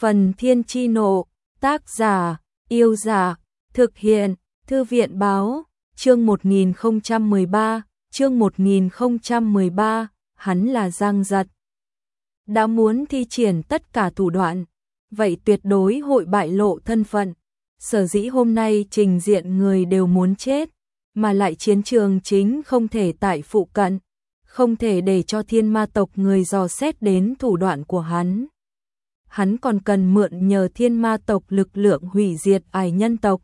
Phần Thiên Chi Nộ, tác giả, Yêu Giả, thực hiện, Thư viện Báo, chương 1013, hắn là Giang Giật. Đã muốn thi triển tất cả thủ đoạn, vậy tuyệt đối hội bại lộ thân phận. Sở dĩ hôm nay trình diện người đều muốn chết, mà lại chiến trường chính không thể tại phụ cận, không thể để cho Thiên Ma tộc người dò xét đến thủ đoạn của hắn. Hắn còn cần mượn nhờ Thiên Ma tộc lực lượng hủy diệt ải nhân tộc.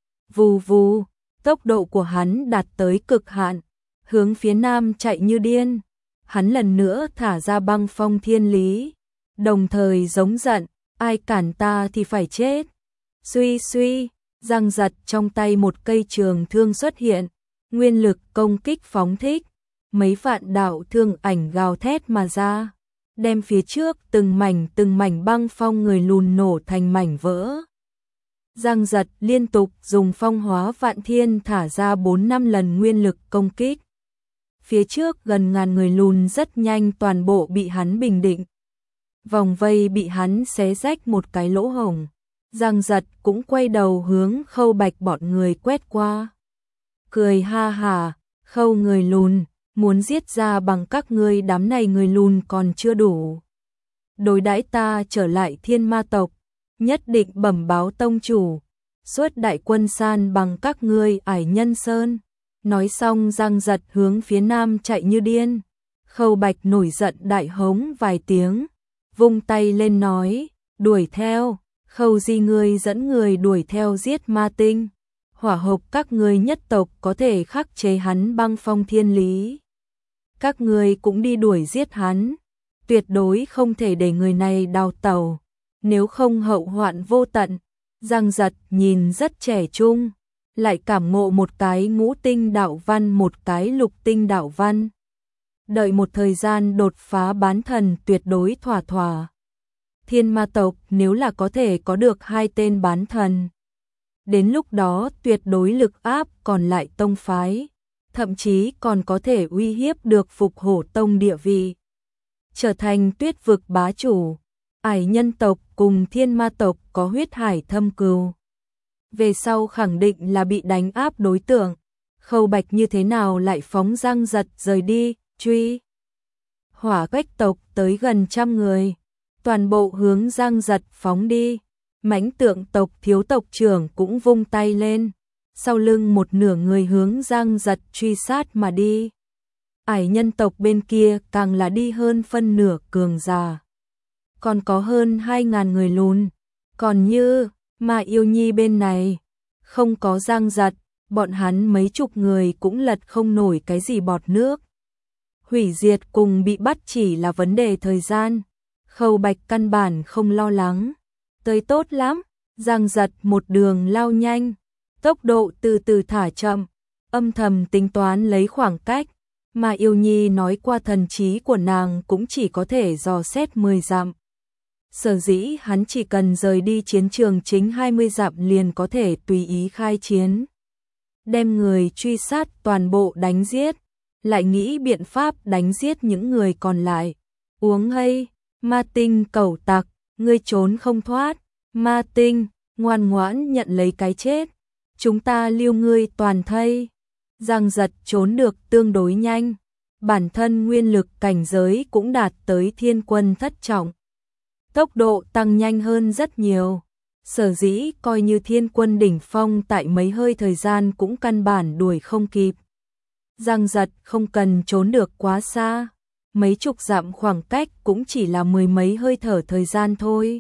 Vù vù, tốc độ của hắn đạt tới cực hạn, hướng phía nam chạy như điên. Hắn lần nữa thả ra băng phong thiên lý, đồng thời giống giận, ai cản ta thì phải chết. Suy suy, Giang Giật trong tay một cây trường thương xuất hiện, nguyên lực công kích phóng thích, mấy vạn đạo thương ảnh gào thét mà ra, đem phía trước từng mảnh băng phong người lùn nổ thành mảnh vỡ. Giang Giật liên tục dùng phong hóa vạn thiên thả ra 4-5 lần nguyên lực công kích. Phía trước gần ngàn người lùn rất nhanh toàn bộ bị hắn bình định. Vòng vây bị hắn xé rách một cái lỗ hổng. Giang Giật cũng quay đầu hướng Khâu Bạch bọn người quét qua. Cười ha hả, Khâu người lùn, muốn giết ra bằng các ngươi đám này người lùn còn chưa đủ. Đối đãi ta trở lại Thiên Ma tộc, nhất định bẩm báo tông chủ, suốt đại quân san bằng các ngươi ải nhân sơn. Nói xong Giang Giật hướng phía nam chạy như điên. Khâu Bạch nổi giận đại hống vài tiếng, vung tay lên nói, đuổi theo. Khâu Di ngươi dẫn người đuổi theo giết ma tinh. Hỏa hộc các ngươi nhất tộc có thể khắc chế hắn băng phong thiên lý. Các ngươi cũng đi đuổi giết hắn. Tuyệt đối không thể để người này đào tẩu, nếu không hậu hoạn vô tận. Giang Giật nhìn rất trẻ trung, lại cảm ngộ một cái ngũ tinh đạo văn một cái lục tinh đạo văn. Đợi một thời gian đột phá bán thần tuyệt đối thỏa thỏa. Thiên Ma tộc nếu là có thể có được 2 tên bán thần, đến lúc đó tuyệt đối lực áp còn lại tông phái, thậm chí còn có thể uy hiếp được Phục Hổ tông địa vị, trở thành Tuyết vực bá chủ. Ải nhân tộc cùng Thiên Ma tộc có huyết hải thâm cừu, về sau khẳng định là bị đánh áp đối tượng. Khâu Bạch như thế nào lại phóng Giang Giật rời đi, truy. Hỏa Quách tộc tới gần 100 người, toàn bộ hướng Giang Giật phóng đi. Mãnh Tượng tộc thiếu tộc trưởng cũng vung tay lên, sau lưng một nửa người hướng Giang Giật truy sát mà đi. Ải nhân tộc bên kia càng là đi hơn phân nửa cường giả, còn có hơn 2.000 người lùn. Còn như Ma Yêu Nhi bên này, không có Giang Giật, bọn hắn mấy chục người cũng lật không nổi cái gì bọt nước. Hủy diệt cùng bị bắt chỉ là vấn đề thời gian. Khâu Bạch căn bản không lo lắng. Tới tốt lắm, Giang Giật một đường lao nhanh, tốc độ từ từ thả chậm, âm thầm tính toán lấy khoảng cách. Mà Yêu Nhi nói qua thần trí của nàng cũng chỉ có thể dò xét 10 dặm. Sở dĩ hắn chỉ cần rời đi chiến trường chính 20 dặm liền có thể tùy ý khai chiến, đem người truy sát toàn bộ đánh giết, lại nghĩ biện pháp đánh giết những người còn lại. Uống hay, Ma Tinh cẩu tặc, ngươi trốn không thoát. Ma Tinh, ngoan ngoãn nhận lấy cái chết, chúng ta lưu ngươi toàn thây. Giang Giật trốn được tương đối nhanh, bản thân nguyên lực cảnh giới cũng đạt tới thiên quân thất trọng, tốc độ tăng nhanh hơn rất nhiều. Sở dĩ coi như thiên quân đỉnh phong tại mấy hơi thời gian cũng căn bản đuổi không kịp. Giang Giật không cần trốn được quá xa, mấy chục dặm khoảng cách cũng chỉ là 10 mấy hơi thở thời gian thôi.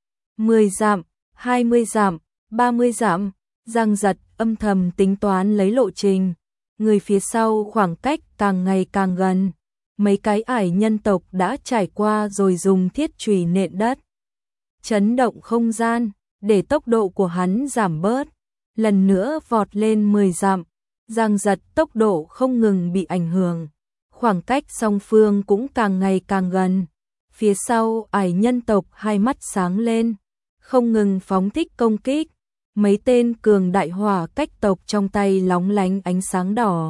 10 dặm, 20 dặm, 30 dặm, Giang Giật âm thầm tính toán lấy lộ trình. Người phía sau khoảng cách càng ngày càng gần. Mấy cái ải nhân tộc đã trải qua rồi dùng thiết chùy nện đất, chấn động không gian, để tốc độ của hắn giảm bớt. Lần nữa vọt lên 10 dặm, Giang Giật tốc độ không ngừng bị ảnh hưởng. Khoảng cách song phương cũng càng ngày càng gần. Phía sau ải nhân tộc hai mắt sáng lên, không ngừng phóng thích công kích. Mấy tên cường đại hỏa cách tộc trong tay lóng lánh ánh sáng đỏ,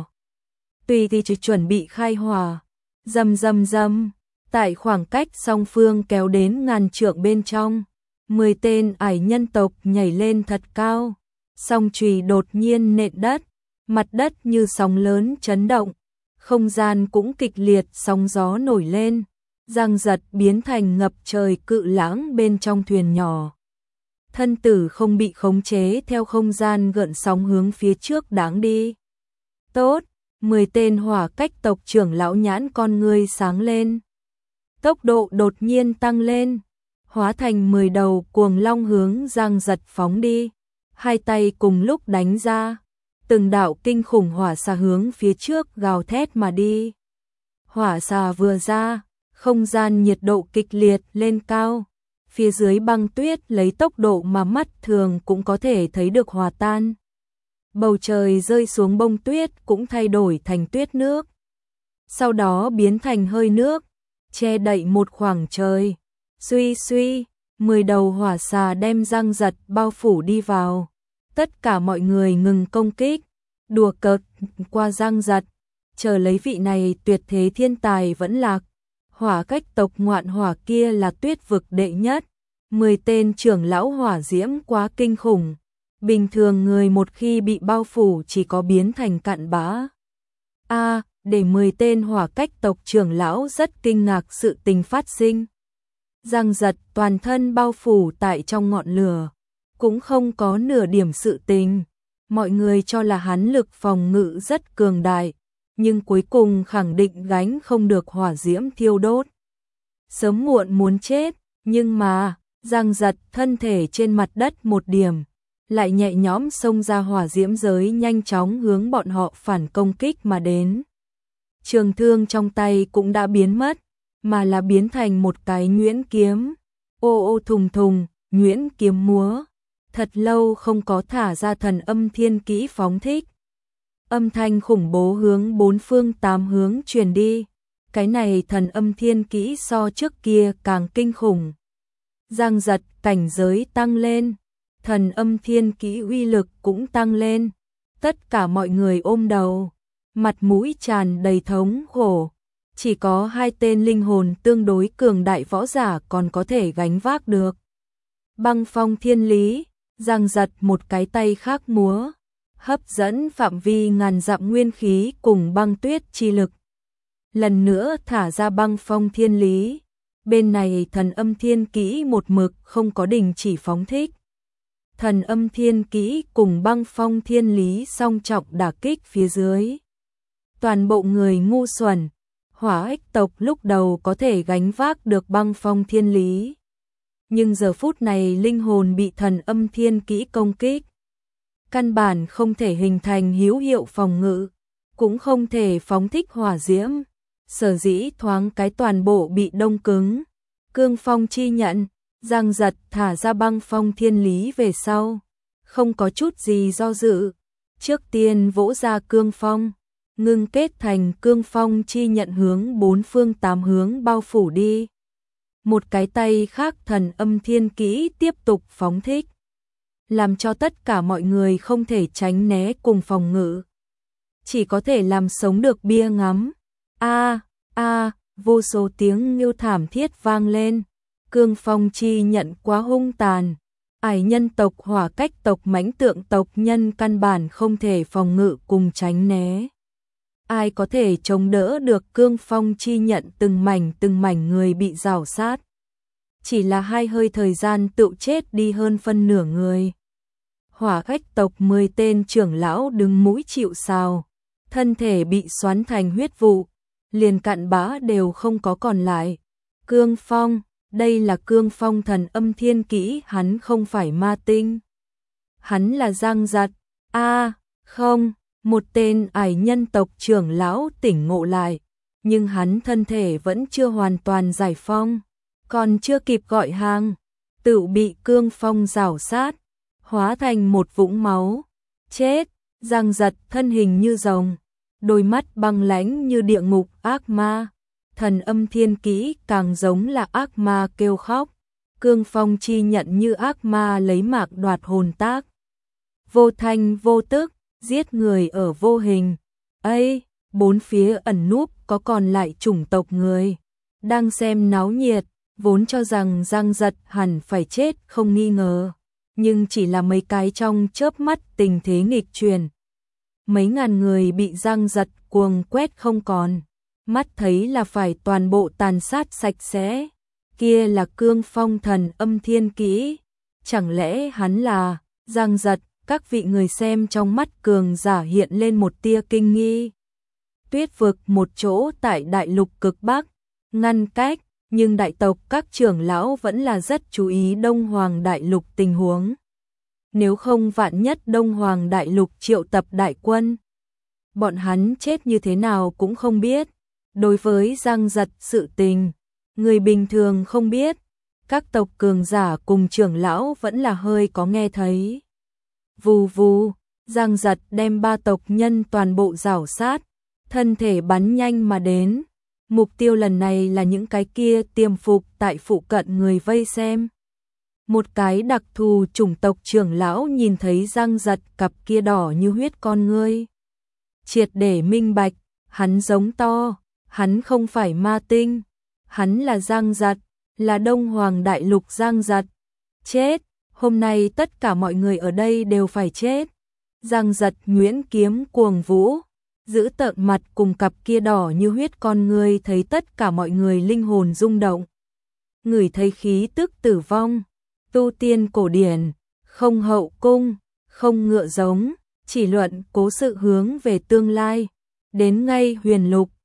tùy thì chỉ chuẩn bị khai hỏa. Rầm rầm rầm, tại khoảng cách song phương kéo đến ngàn trượng bên trong, 10 tên ải nhân tộc nhảy lên thật cao, song chùy đột nhiên nện đất, mặt đất như sóng lớn chấn động, không gian cũng kịch liệt sóng gió nổi lên, giang giật biến thành ngập trời cự lãng bên trong thuyền nhỏ. Thân tử không bị khống chế theo không gian gợn sóng hướng phía trước đáng đi. Tốt, 10 tên hỏa cách tộc trưởng lão nhãn con ngươi sáng lên. Tốc độ đột nhiên tăng lên, hóa thành 10 đầu cuồng long hướng giang giật phóng đi, hai tay cùng lúc đánh ra, từng đạo kinh khủng hỏa xà hướng phía trước gào thét mà đi. Hỏa xà vừa ra, không gian nhiệt độ kịch liệt lên cao, phía dưới băng tuyết lấy tốc độ mà mắt thường cũng có thể thấy được hòa tan. Bầu trời rơi xuống bông tuyết cũng thay đổi thành tuyết nước, sau đó biến thành hơi nước, che đậy một khoảng trời. Suy suy, 10 đầu hỏa xà đem giang giật bao phủ đi vào. Tất cả mọi người ngừng công kích, đùa cợt qua giang giật, chờ lấy vị này tuyệt thế thiên tài vẫn lạc. Hỏa cách tộc ngoạn hỏa kia là tuyết vực đệ nhất, 10 tên trưởng lão hỏa diễm quá kinh khủng. Bình thường người một khi bị bao phủ chỉ có biến thành cặn bã. Để 10 tên hỏa cách tộc trưởng lão rất kinh ngạc sự tình phát sinh. Giang giật toàn thân bao phủ tại trong ngọn lửa, cũng không có nửa điểm sự tình. Mọi người cho là hắn lực phòng ngự rất cường đại, nhưng cuối cùng khẳng định gánh không được hỏa diễm thiêu đốt. Sớm muộn muốn chết, nhưng mà, giang giật thân thể trên mặt đất một điểm, lại nhẹ nhõm xông ra hỏa diễm giới nhanh chóng hướng bọn họ phản công kích mà đến. Trường thương trong tay cũng đã biến mất, mà là biến thành một cái nhuyễn kiếm. Ô ô thùng thùng, nhuyễn kiếm múa. Thật lâu không có thả ra thần âm thiên kỹ phóng thích. Âm thanh khủng bố hướng bốn phương tám hướng truyền đi. Cái này thần âm thiên kỹ so trước kia càng kinh khủng. Giang giật cảnh giới tăng lên, thần âm thiên kỹ uy lực cũng tăng lên. Tất cả mọi người ôm đầu, mặt mũi tràn đầy thống khổ. Chỉ có 2 tên linh hồn tương đối cường đại võ giả còn có thể gánh vác được. Băng phong thiên lý, giang giật một cái tay khác múa, hấp dẫn phạm vi ngàn dặm nguyên khí cùng băng tuyết chi lực. Lần nữa thả ra băng phong thiên lý, bên này thần âm thiên kỹ một mực không có đình chỉ phóng thích. Thần âm thiên kỹ cùng băng phong thiên lý song trọng đả kích phía dưới. Toàn bộ người ngu xuẩn, hỏa ích tộc lúc đầu có thể gánh vác được băng phong thiên lý. Nhưng giờ phút này linh hồn bị thần âm thiên kỹ công kích. Căn bản không thể hình thành hữu hiệu phòng ngự, cũng không thể phóng thích hỏa diễm. Sở dĩ thoáng cái toàn bộ bị đông cứng. Cương phong chi nhận, giang giật thả ra băng phong thiên lý về sau. Không có chút gì do dự. Trước tiên vỗ ra cương phong, ngưng kết thành cương phong chi nhận hướng bốn phương tám hướng bao phủ đi. Một cái tay khác thần âm thiên kỹ tiếp tục phóng thích, làm cho tất cả mọi người không thể tránh né cùng phòng ngự. Chỉ có thể làm sống được bia ngắm. Vô số tiếng nghêu thảm thiết vang lên. Cương phong chi nhận quá hung tàn. Ải nhân tộc hỏa cách tộc mãnh tượng tộc nhân căn bản không thể phòng ngự cùng tránh né. Ai có thể chống đỡ được cương phong chi nhận từng mảnh người bị rào sát. Chỉ là 2 hơi thời gian tự chết đi hơn phân nửa người. Hỏa cách tộc 10 tên trưởng lão đứng mũi chịu sào, thân thể bị xoắn thành huyết vụ, liền cặn bã đều không có còn lại. Cương phong, đây là cương phong thần âm thiên kỹ, hắn không phải ma tinh. Hắn là giang giật. Không, một tên ải nhân tộc trưởng lão tỉnh ngộ lại, nhưng hắn thân thể vẫn chưa hoàn toàn giải phong, còn chưa kịp gọi hàng, tự bị cương phong rào sát, hóa thành một vũng máu. Chết, giang giật thân hình như rồng, đôi mắt băng lãnh như địa ngục ác ma. Thần âm thiên kỹ càng giống là ác ma kêu khóc. Cương phong chi nhận như ác ma lấy mạc đoạt hồn tác. Vô thanh vô tức, giết người ở vô hình. Bốn phía ẩn núp có còn lại chủng tộc người đang xem náo nhiệt. vốn cho rằng Giang Giật hẳn phải chết không nghi ngờ, nhưng chỉ là mấy cái trong chớp mắt tình thế nghịch chuyển. Mấy ngàn người bị Giang Giật cuồng quét không còn, mắt thấy là phải toàn bộ tàn sát sạch sẽ. Kia là Cương Phong Thần Âm Thiên Kỹ, chẳng lẽ hắn là Giang Giật? Các vị người xem trong mắt cường giả hiện lên một tia kinh nghi. Tuyết vực một chỗ tại đại lục cực Bắc, ngăn cách, nhưng đại tộc các trưởng lão vẫn là rất chú ý Đông Hoàng đại lục tình huống. Nếu không vạn nhất Đông Hoàng đại lục triệu tập đại quân, bọn hắn chết như thế nào cũng không biết. Đối với Giang Giật sự tình, người bình thường không biết, các tộc cường giả cùng trưởng lão vẫn là hơi có nghe thấy. Vù vù, Giang Giật đem 3 tộc nhân toàn bộ rảo sát, thân thể bắn nhanh mà đến. Mục tiêu lần này là những cái kia tiềm phục tại phụ cận người vây xem. Một cái đặc thù chủng tộc trưởng lão nhìn thấy Giang Giật cặp kia đỏ như huyết con ngươi, triệt để minh bạch, hắn giống to, hắn không phải ma tinh, hắn là Giang Giật, là Đông Hoàng đại lục Giang Giật. Chết, hôm nay tất cả mọi người ở đây đều phải chết. Giang Giật nguyễn kiếm cuồng vũ, giữ tợn mặt cùng cặp kia đỏ như huyết con ngươi thấy tất cả mọi người linh hồn rung động. Ngửi thấy khí tức tử vong, tu tiên cổ điển, không hậu cung, không ngựa giống, chỉ luận cố sự hướng về tương lai. Đến ngay huyền lục,